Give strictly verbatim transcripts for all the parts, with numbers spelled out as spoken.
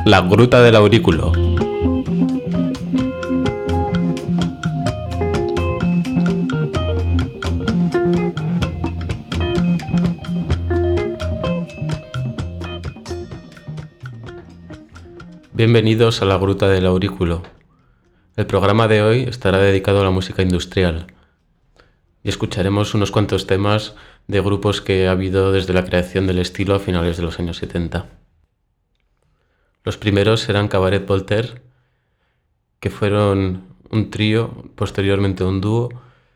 La Gruta del Aurículo. Bienvenidos a La Gruta del Aurículo. El programa de hoy estará dedicado a la música industrial y escucharemos unos cuantos temas de grupos que ha habido desde la creación del estilo a finales de los años setenta. Los primeros serán Cabaret Voltaire, que fueron un trío, posteriormente un dúo,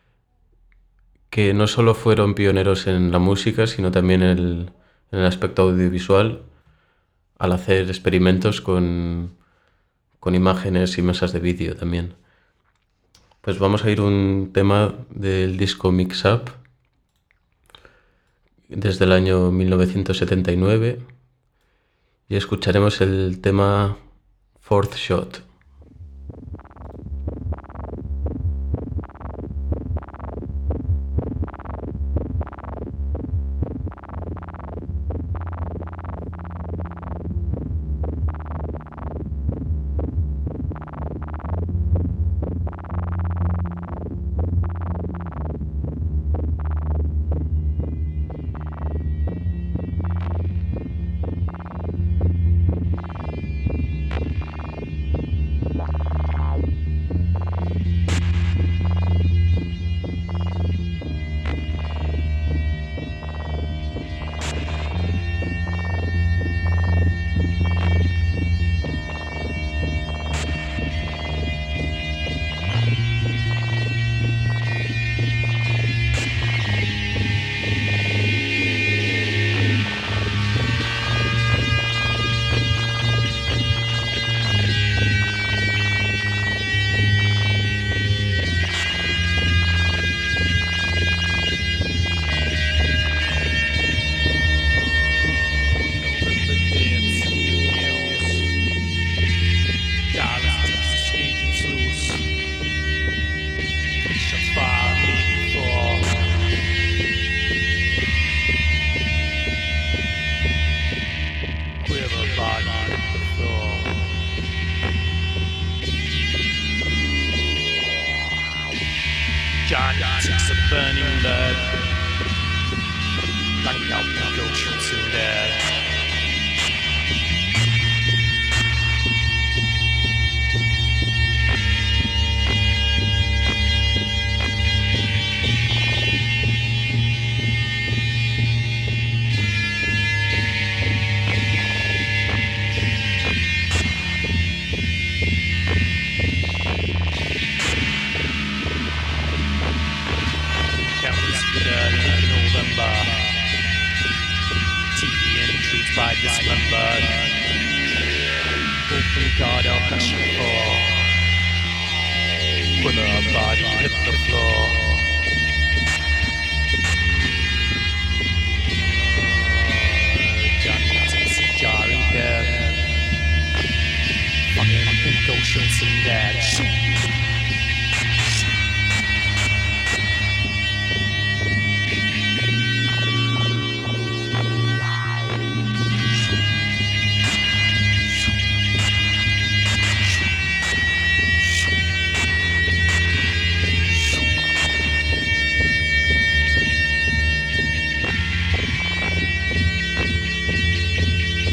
que no solo fueron pioneros en la música, sino también en el, en el aspecto audiovisual, al hacer experimentos con, con imágenes y mesas de vídeo también. Pues vamos a ir un tema del disco Mix Up, desde el año mil novecientos setenta y nueve, y escucharemos el tema Fourth Shot.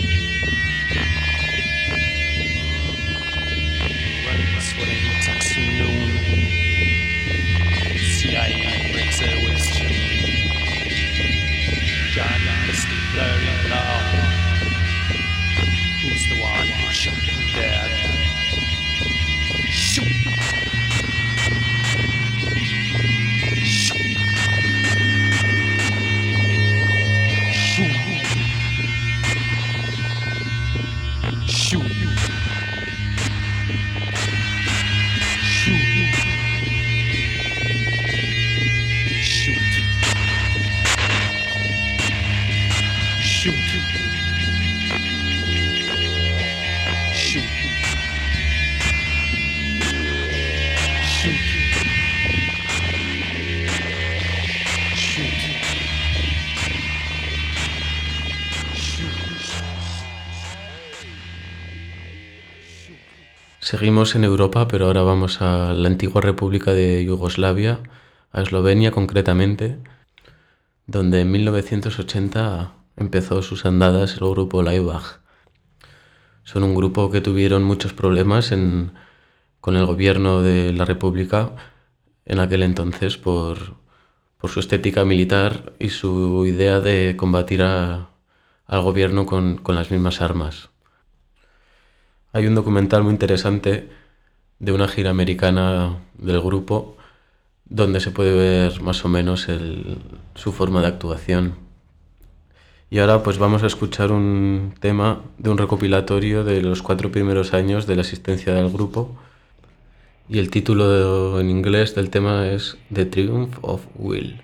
Sweating toxin Seguimos en Europa, pero ahora vamos a la antigua República de Yugoslavia, a Eslovenia concretamente, donde en mil novecientos ochenta empezó sus andadas el grupo Laibach. Son un grupo que tuvieron muchos problemas en, con el gobierno de la República en aquel entonces por, por su estética militar y su idea de combatir a, al gobierno con, con las mismas armas. Hay un documental muy interesante de una gira americana del grupo donde se puede ver más o menos el, su forma de actuación. Y ahora pues vamos a escuchar un tema de un recopilatorio de los cuatro primeros años de la existencia del grupo y el título de, en inglés del tema es The Triumph of Will.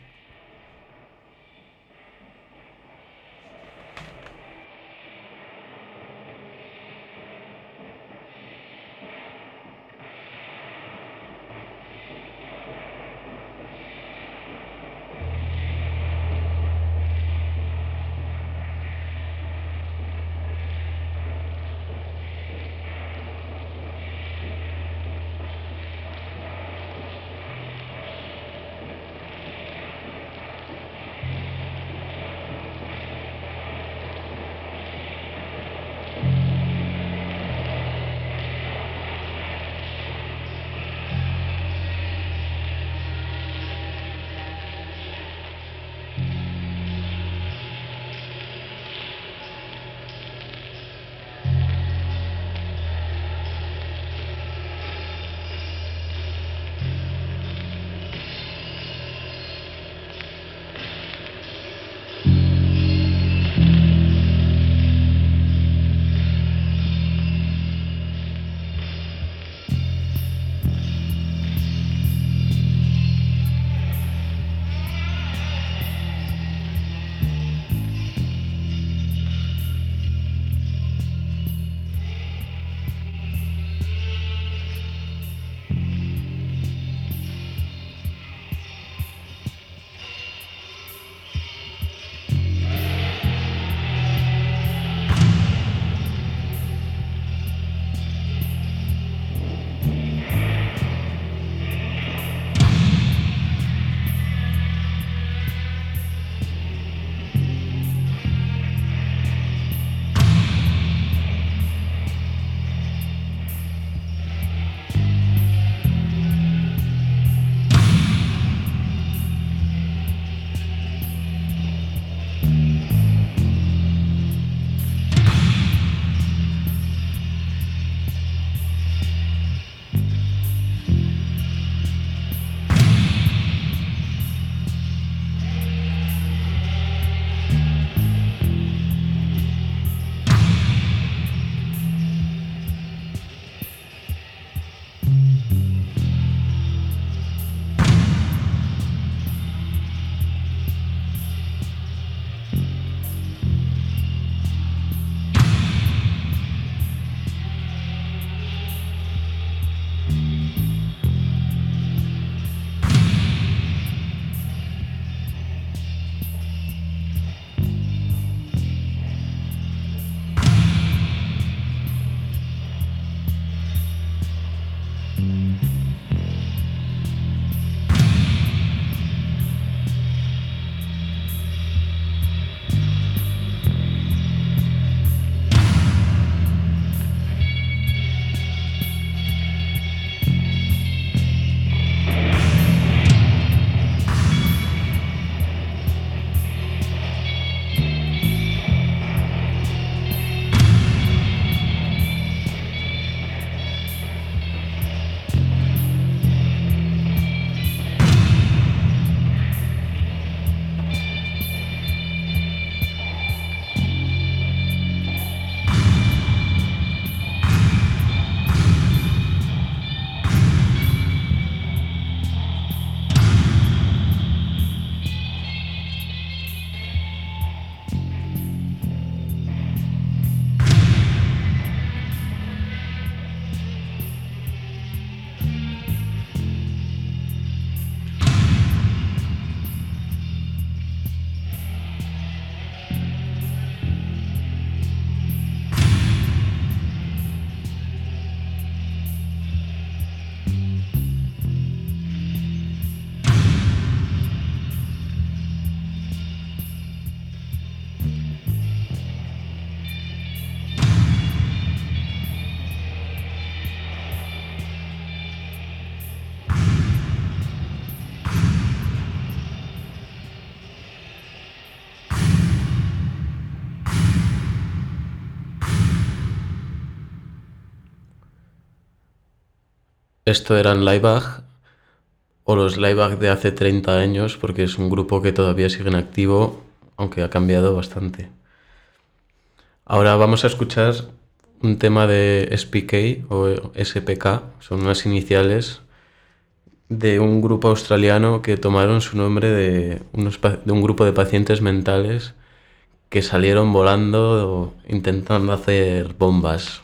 Esto eran Laibach, o los Laibach de hace treinta años, porque es un grupo que todavía sigue en activo, aunque ha cambiado bastante. Ahora vamos a escuchar un tema de S P K o S P K, son unas iniciales de un grupo australiano que tomaron su nombre de, unos, de un grupo de pacientes mentales que salieron volando intentando hacer bombas.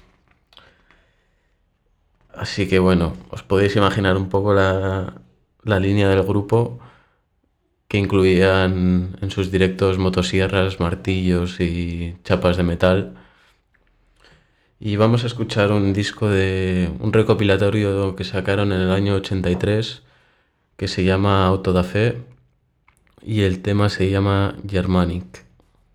Así que bueno, os podéis imaginar un poco la, la línea del grupo, que incluían en sus directos motosierras, martillos y chapas de metal. Y vamos a escuchar un disco de un recopilatorio que sacaron en el año ochenta y tres que se llama Auto da Fe y el tema se llama Germanic.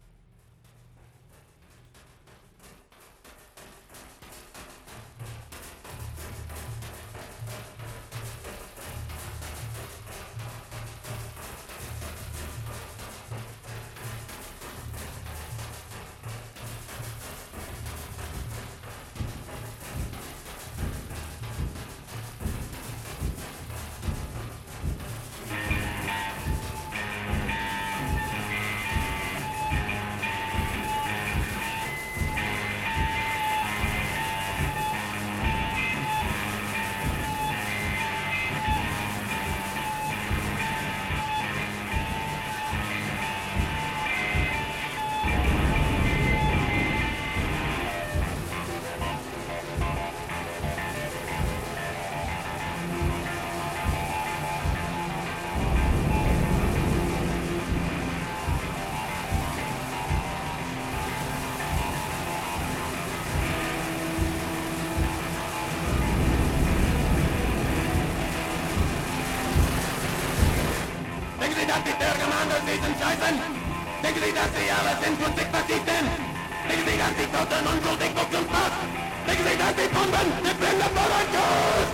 dass die Bürgermänner sich entscheiden? Denken Sie, dass Sie alles in Prinzip verzichten? Denken Sie, dass die Toten unschuldig wuchs und passt? Denken Sie, dass die Bomben die Blinde vor euch Kurs?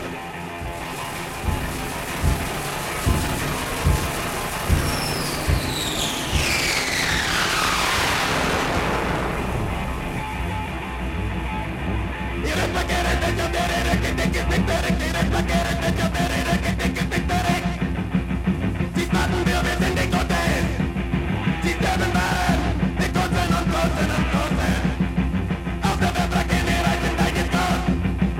Ihre Verkehren, den Joderere, que te que te tere, ihre Verkehren, den Joderere, que te que te tere. Sie warten, wir, wir sind die Gottes. Sie sterben bald, die Kotzen und Kotzen und Kotzen. Auf der Verbrauch in ihr Reich sind eingetraut.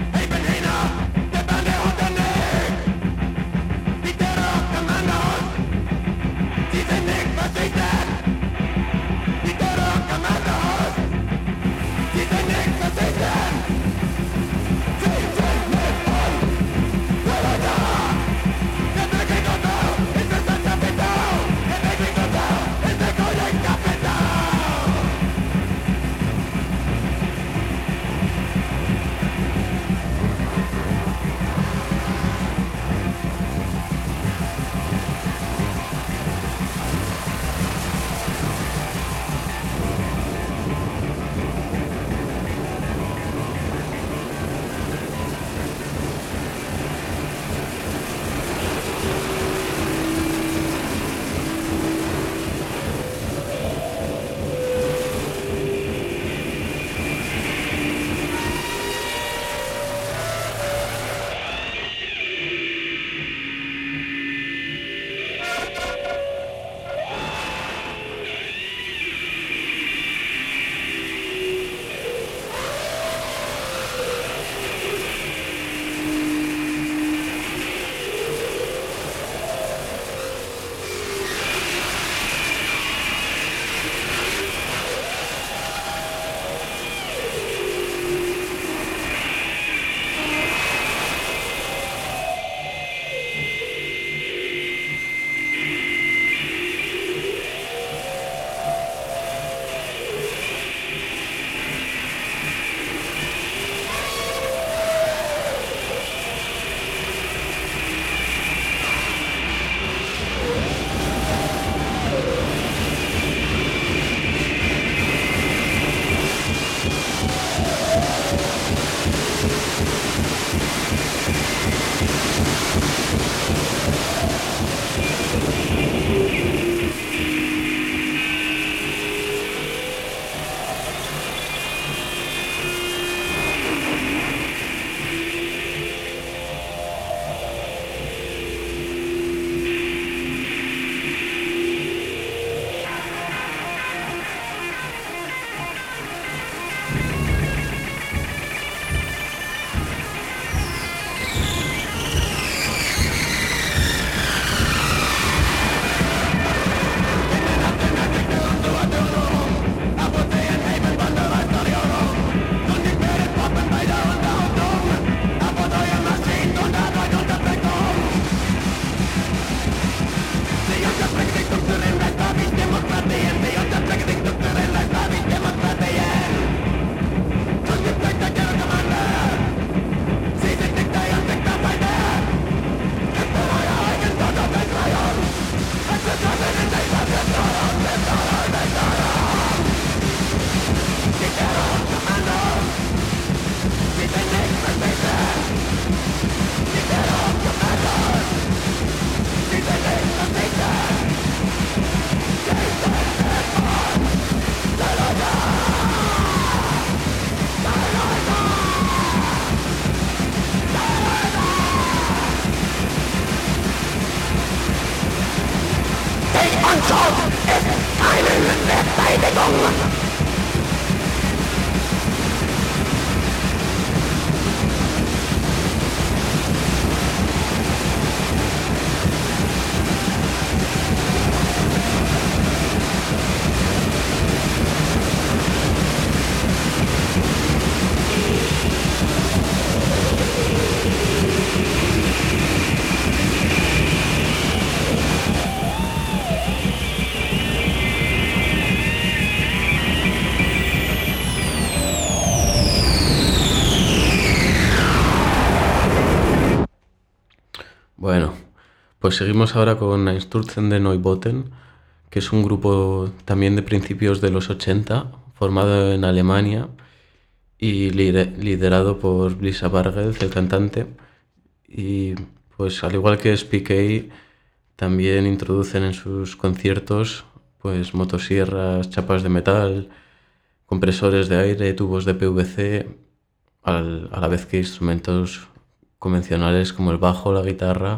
Bueno, pues seguimos ahora con Einsturzen de Neubotten, que es un grupo también de principios de los ochenta, formado en Alemania y liderado por Lisa Bargeld, el cantante. Y pues al igual que S P K, también introducen en sus conciertos pues motosierras, chapas de metal, compresores de aire, tubos de P V C, al, a la vez que instrumentos convencionales como el bajo, la guitarra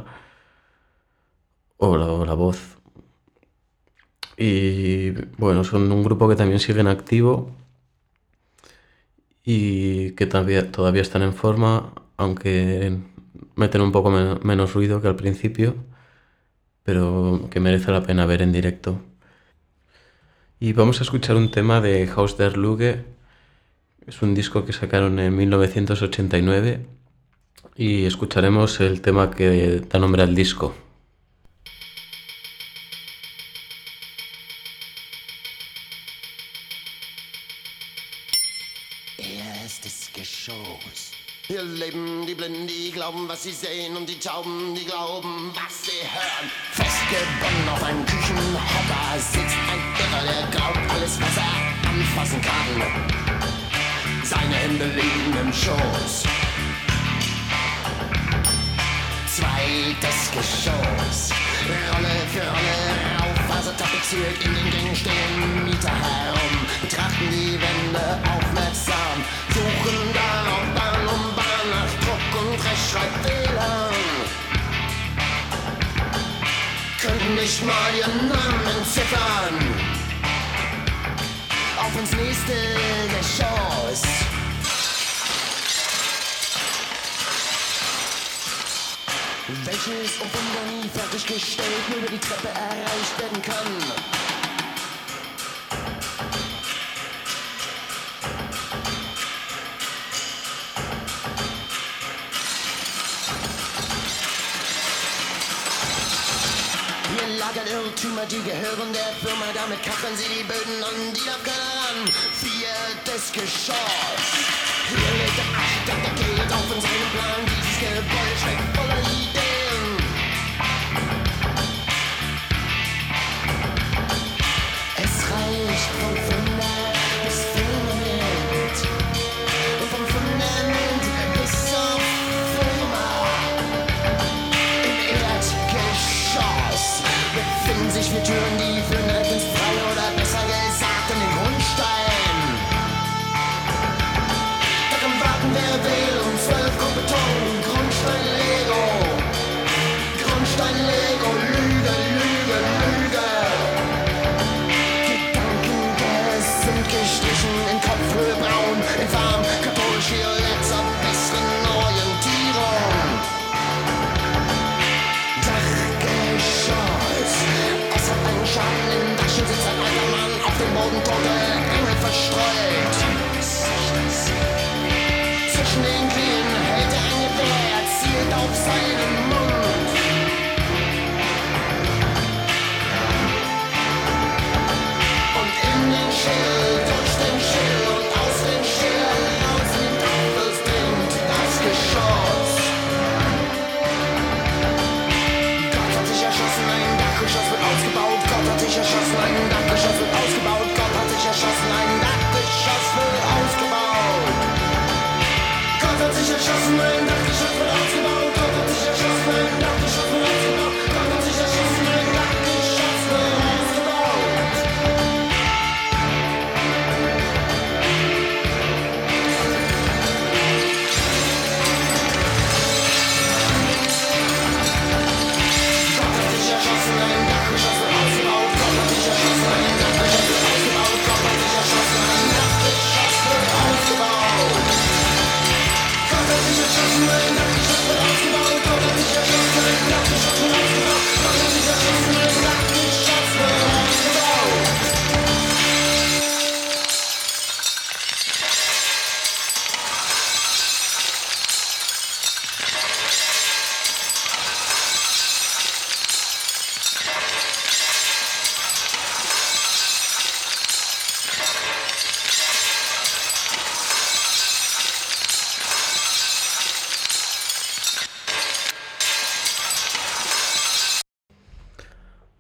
o la, o la voz. Y bueno, son un grupo que también sigue en activo y que todavía, todavía están en forma, aunque meten un poco men- menos ruido que al principio, pero que merece la pena ver en directo. Y vamos a escuchar un tema de Haus der Lüge. Es un disco que sacaron en mil novecientos ochenta y nueve y escucharemos el tema que da nombre al disco. Erstes Geschoss. Hier leben die Blinden, die glauben, was sie sehen, und die Tauben, die glauben, was sie hören. Festgebunden auf einem Küchenhocker sitzt ein Irrer, der glaubt, alles, was er anfassen kann. Seine Hände liegen im Schoß. Zweites Geschoss. Rolle für Rolle rauf, also tapeziert in den Gängen stehen Mieter herum, betrachten die Wände aufmerksam, suchen dann auf Bahn um Bahn nach Druck und Rechtschreibfehlern. Könnten nicht mal ihren Namen entziffern. Auf ins nächste Geschoss. Welches um Wunder nie fertiggestellt nur über die Treppe erreicht werden kann. Hier lagern Irrtümer, die gehören der Firma, damit kacheln sie die Böden an, die darf keiner ran. Viertes Geschoss. Hier lebt der Architekt, der kehlt auf in seinem Plan, dieses Gebäude schmeckt voller Ideen. Es reicht vom Fundament bis Fundament und vom Fundament bis zur Firma. Im Erdgeschoss befinden sich vier Türen, die führen direkt ins Freie oder besser gesagt an den Grundstein. Da kann warten, wer will und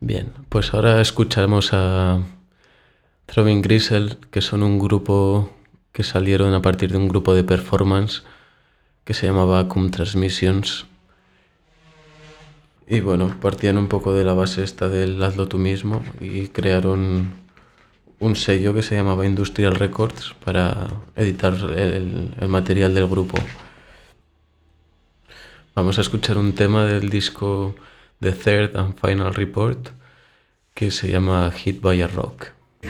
Bien, pues ahora escuchamos a Throbbing Gristle, que son un grupo que salieron a partir de un grupo de performance que se llamaba Cum Transmissions. Y bueno, partían un poco de la base esta del hazlo tú mismo y crearon un sello que se llamaba Industrial Records para editar el, el material del grupo. Vamos a escuchar un tema del disco The Third and Final Report que se llama Hit by a Rock.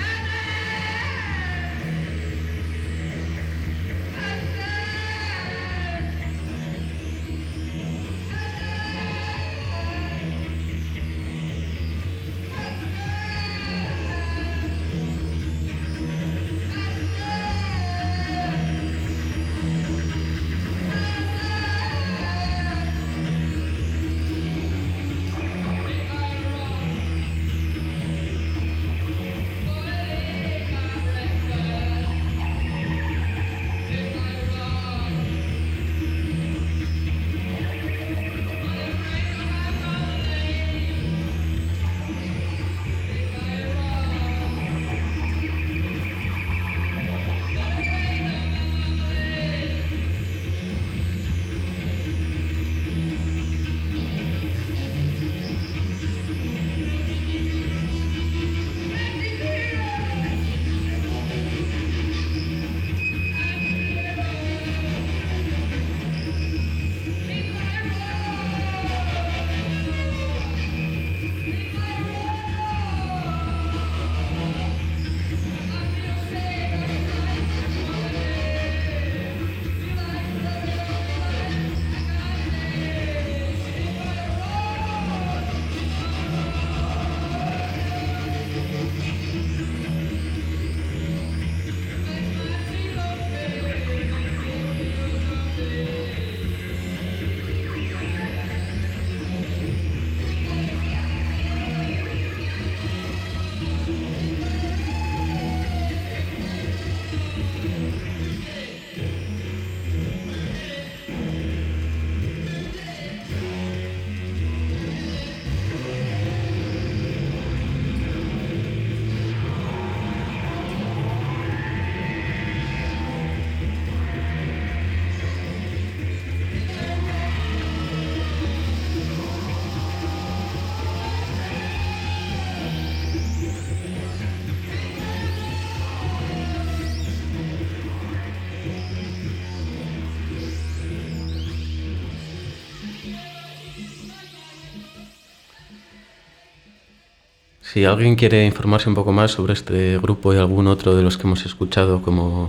Si alguien quiere informarse un poco más sobre este grupo y algún otro de los que hemos escuchado, como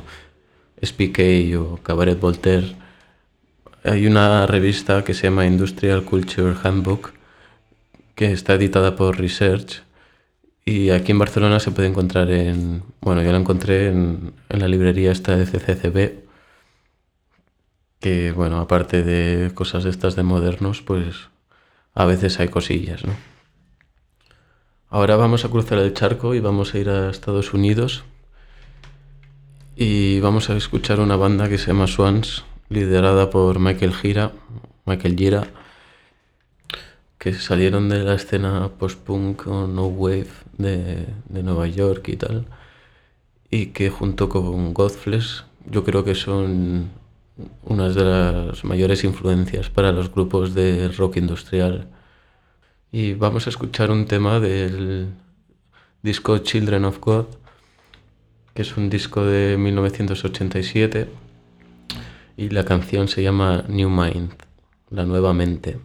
S P K o Cabaret Voltaire, hay una revista que se llama Industrial Culture Handbook, que está editada por Research, y aquí en Barcelona se puede encontrar en... Bueno, yo la encontré en, en la librería esta de C C C B, que, bueno, aparte de cosas de estas de modernos, pues a veces hay cosillas, ¿no? Ahora vamos a cruzar el charco y vamos a ir a Estados Unidos y vamos a escuchar una banda que se llama Swans, liderada por Michael Gira, Michael Gira, que salieron de la escena post-punk o no wave de, de Nueva York y tal, y que junto con Godflesh yo creo que son unas de las mayores influencias para los grupos de rock industrial. Y vamos a escuchar un tema del disco Children of God, que es un disco de mil novecientos ochenta y siete, y la canción se llama New Mind, la nueva mente.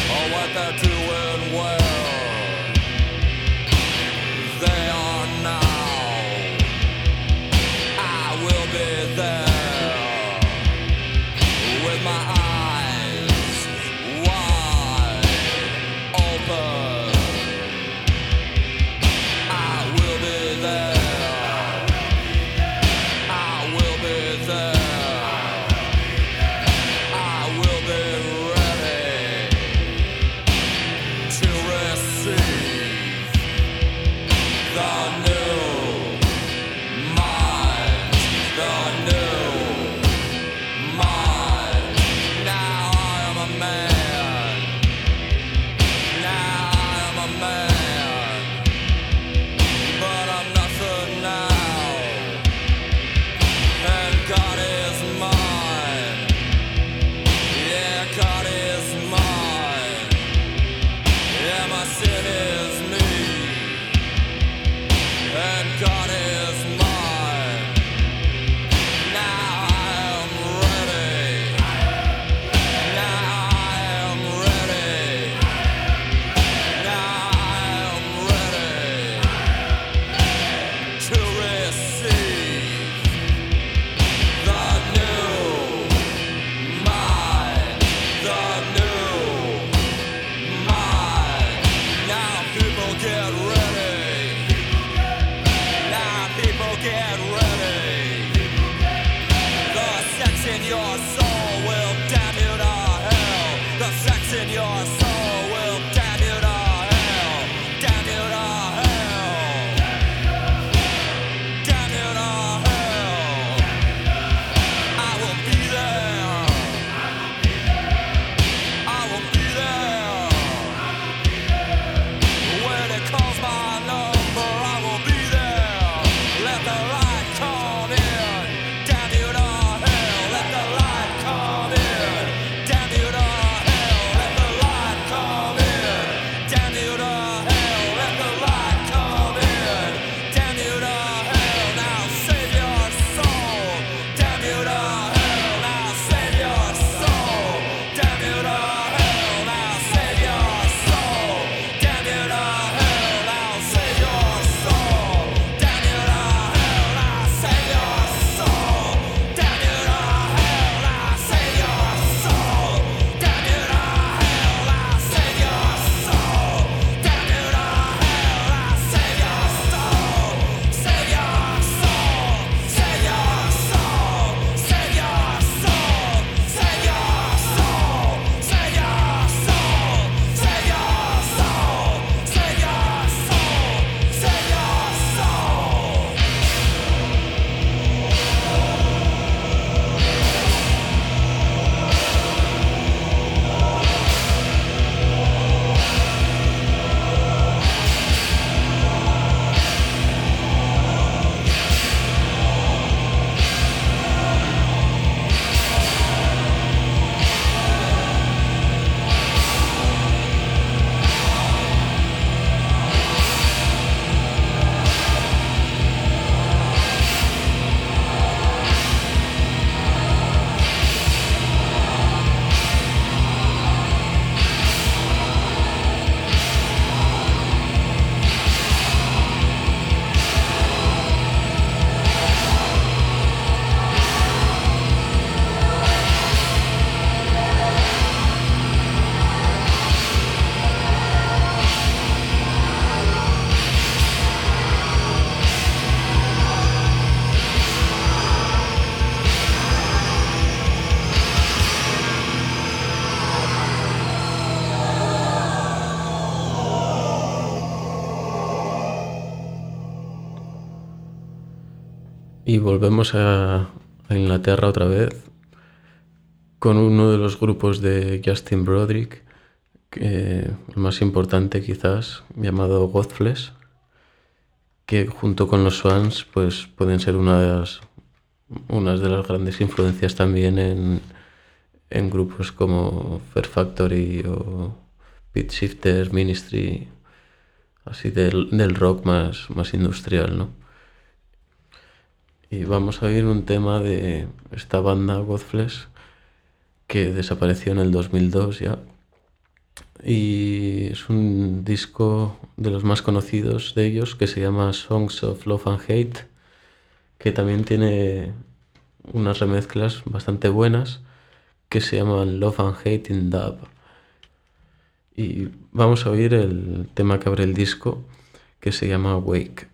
Doing well, they are not. Y volvemos a, a Inglaterra otra vez con uno de los grupos de Justin Broderick, que, el más importante quizás, llamado Godflesh, que junto con los Swans pues, pueden ser una de las, unas de las grandes influencias también en, en grupos como Fear Factory o Pitch Shifters, Ministry, así del, del rock más, más industrial, ¿no? Y vamos a oír un tema de esta banda Godflesh que desapareció en el dos mil dos ya, y es un disco de los más conocidos de ellos que se llama Songs of Love and Hate, que también tiene unas remezclas bastante buenas que se llaman Love and Hate in Dub. Y vamos a oír el tema que abre el disco, que se llama Wake.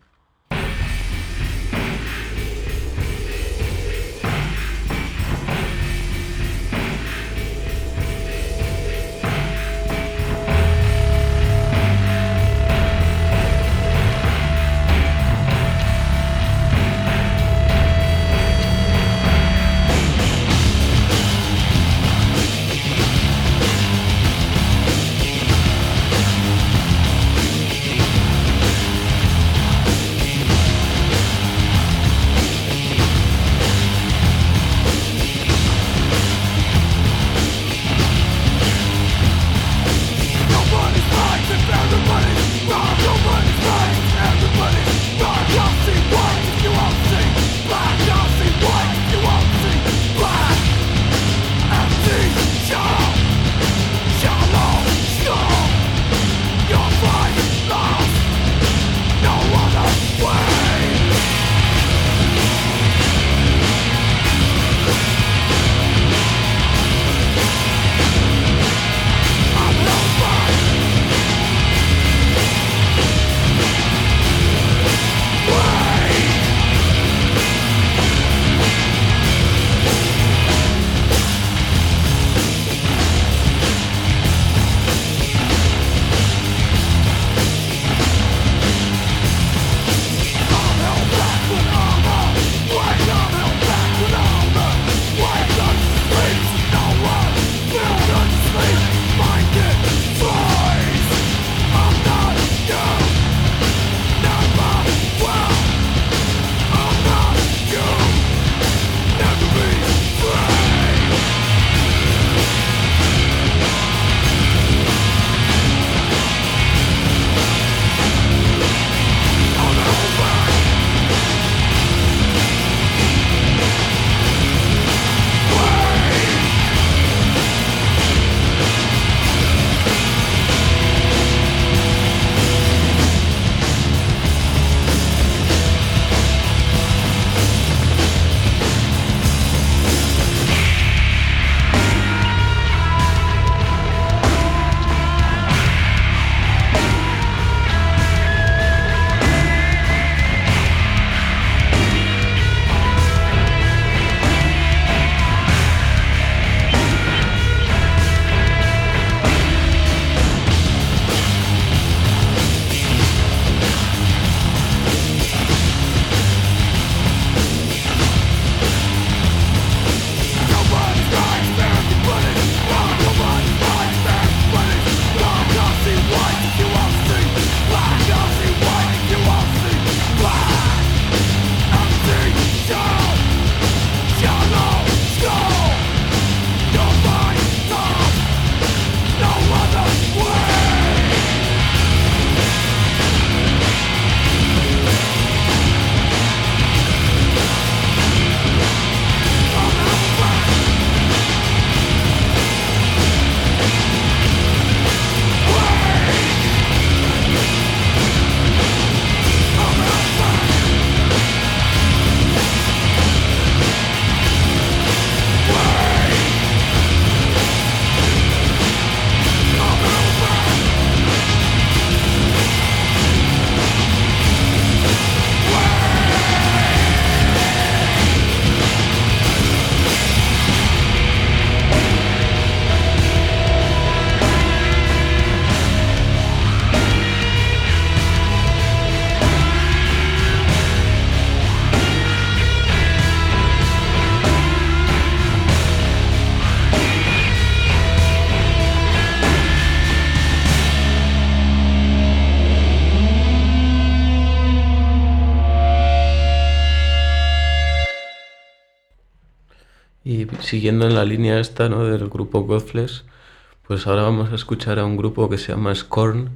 Y siguiendo en la línea esta, ¿no?, del grupo Godless, pues ahora vamos a escuchar a un grupo que se llama Scorn,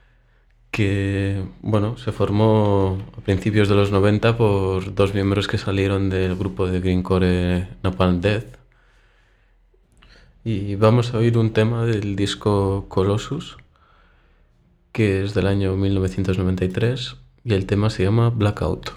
que, bueno, se formó a principios de los noventa por dos miembros que salieron del grupo de grindcore Napalm Death. Y vamos a oír un tema del disco Colossus, que es del año mil novecientos noventa y tres, y el tema se llama Blackout.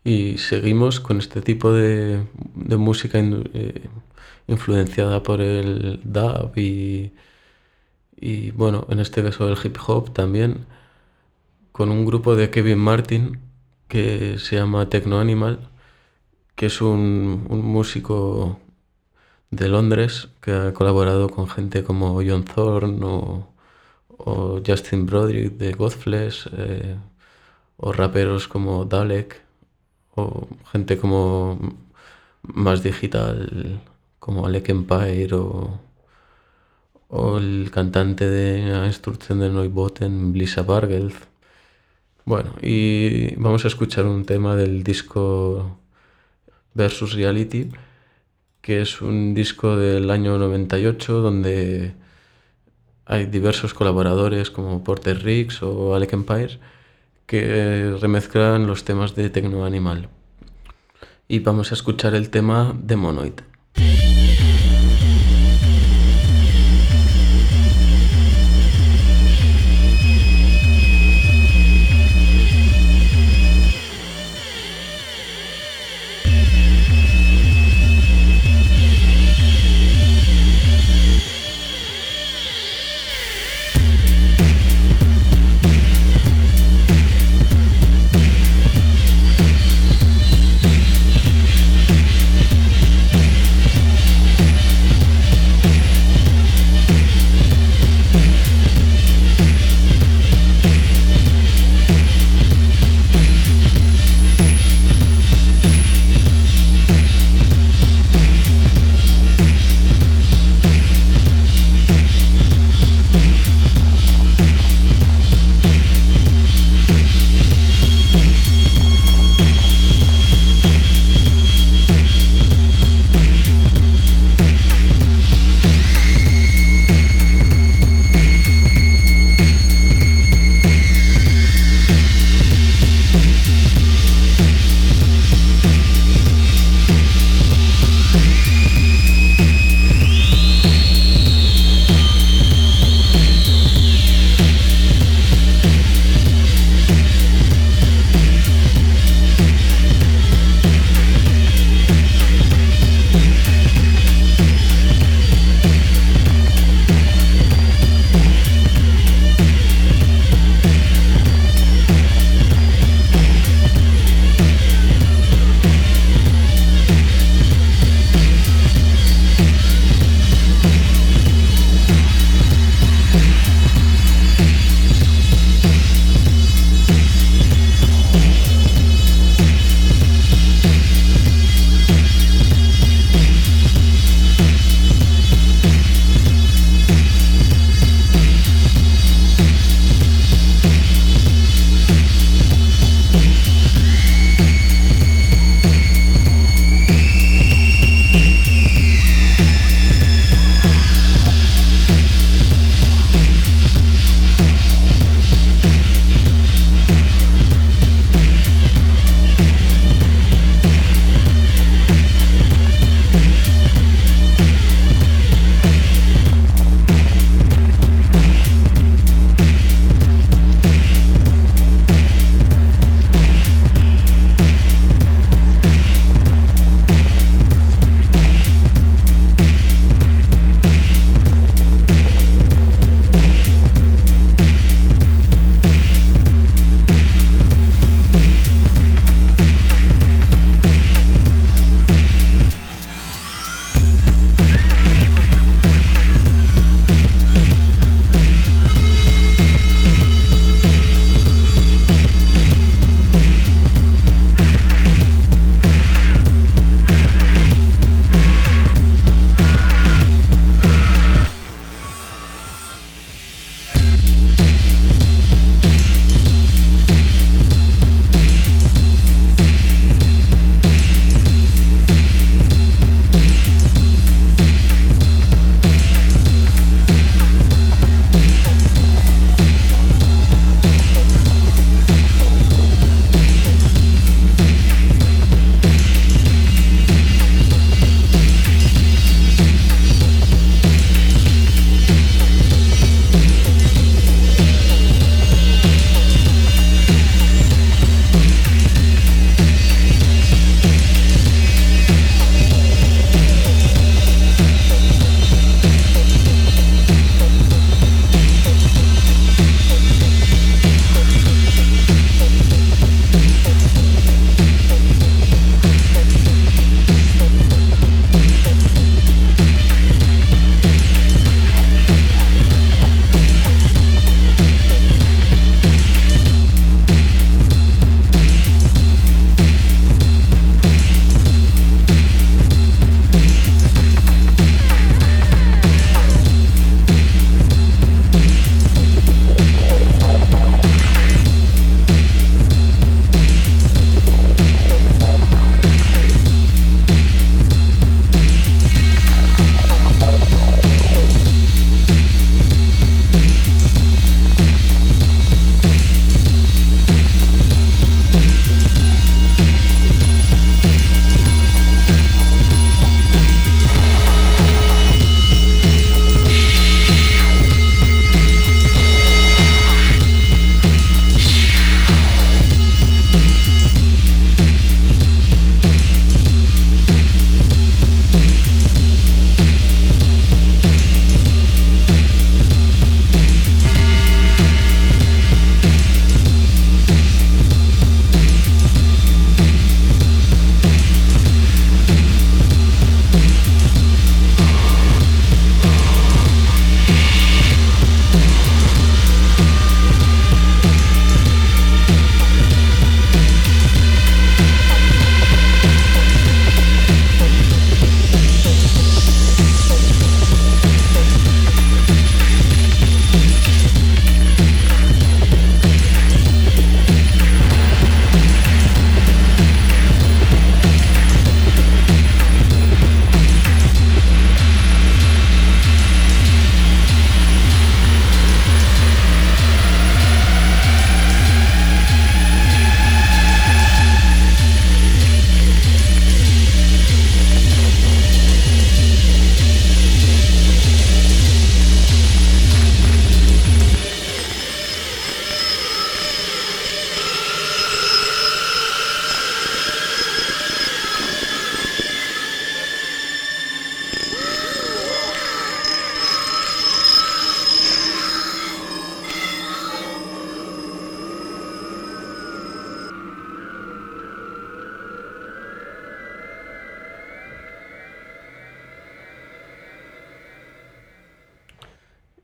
Y seguimos con este tipo de, de música in, eh, influenciada por el dub y, y, bueno, en este caso el hip hop también, con un grupo de Kevin Martin que se llama Techno Animal, que es un, un músico de Londres que ha colaborado con gente como John Thorne o, o Justin Broderick de Godflesh, eh, o raperos como Dalek, o gente como más digital como Alec Empire o, o el cantante de Instrucción de Neuboten, Blissa Bargeld. Bueno, y vamos a escuchar un tema del disco Versus Reality, que es un disco del año noventa y ocho donde hay diversos colaboradores como Porter Ricks o Alec Empire que remezclan los temas de Techno Animal. Y vamos a escuchar el tema Demonoid. We'll be right back.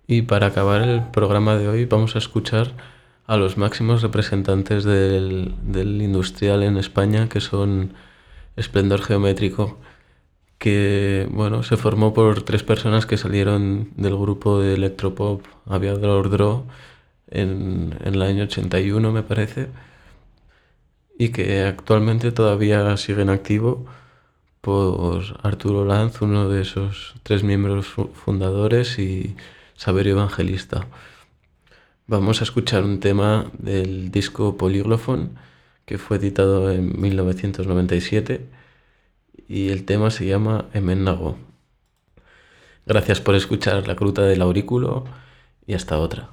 Y para acabar el programa de hoy vamos a escuchar a los máximos representantes del, del industrial en España, que son Esplendor Geométrico, que bueno, se formó por tres personas que salieron del grupo de electropop Aviador Dro en, en el año ochenta y uno, me parece, y que actualmente todavía siguen activo por Arturo Lanz, uno de esos tres miembros fundadores, y Saverio Evangelista. Vamos a escuchar un tema del disco Políglofon, que fue editado en mil novecientos noventa y siete, y el tema se llama Emennago. Gracias por escuchar La Gruta del Aurículo y hasta otra.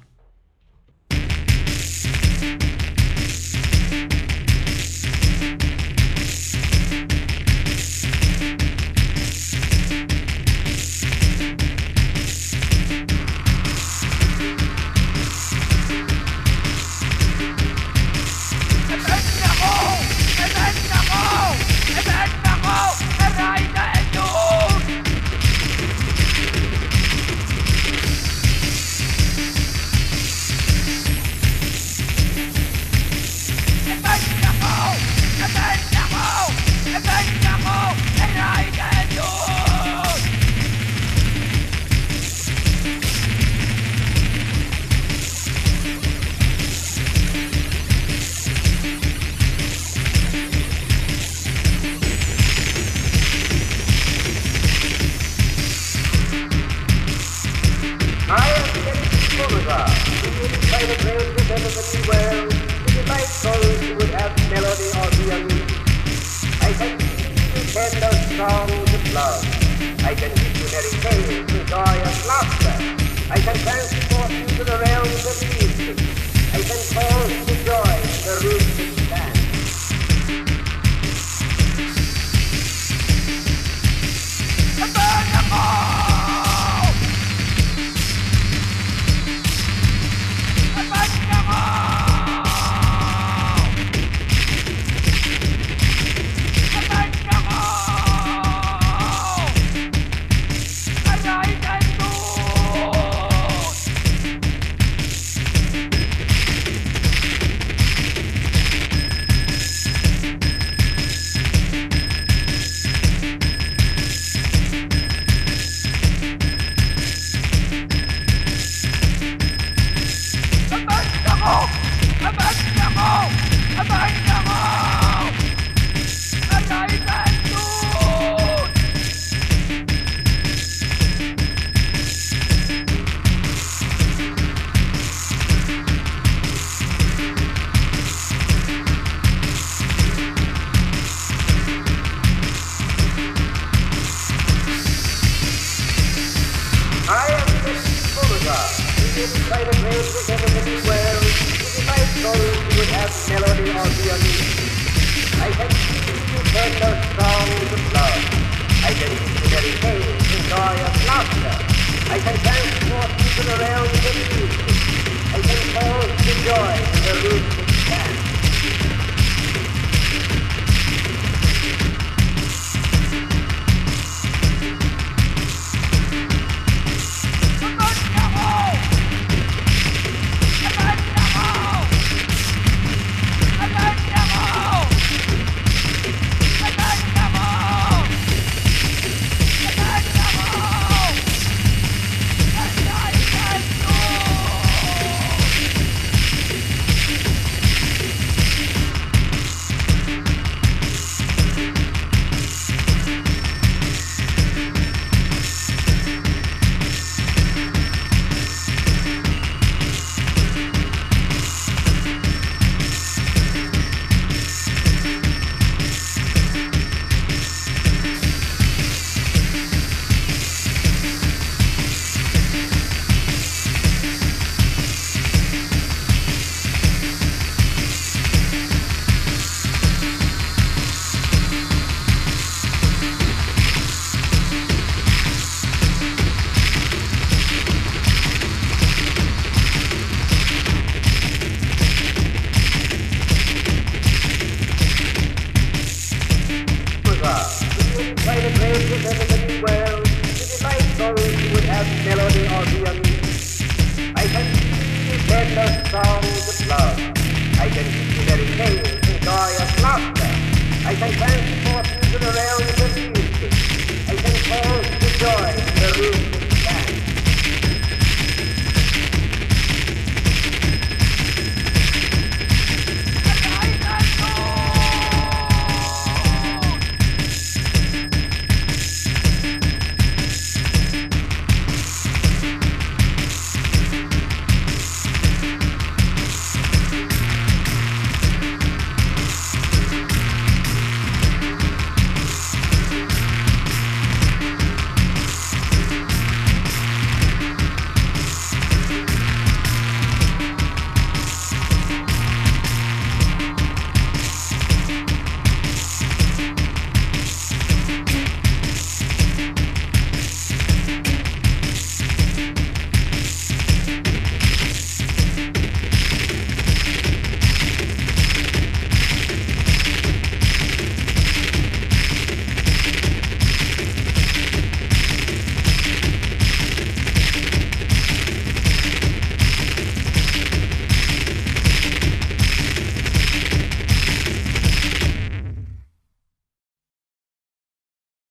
sing in joyous laughter. I say, friends,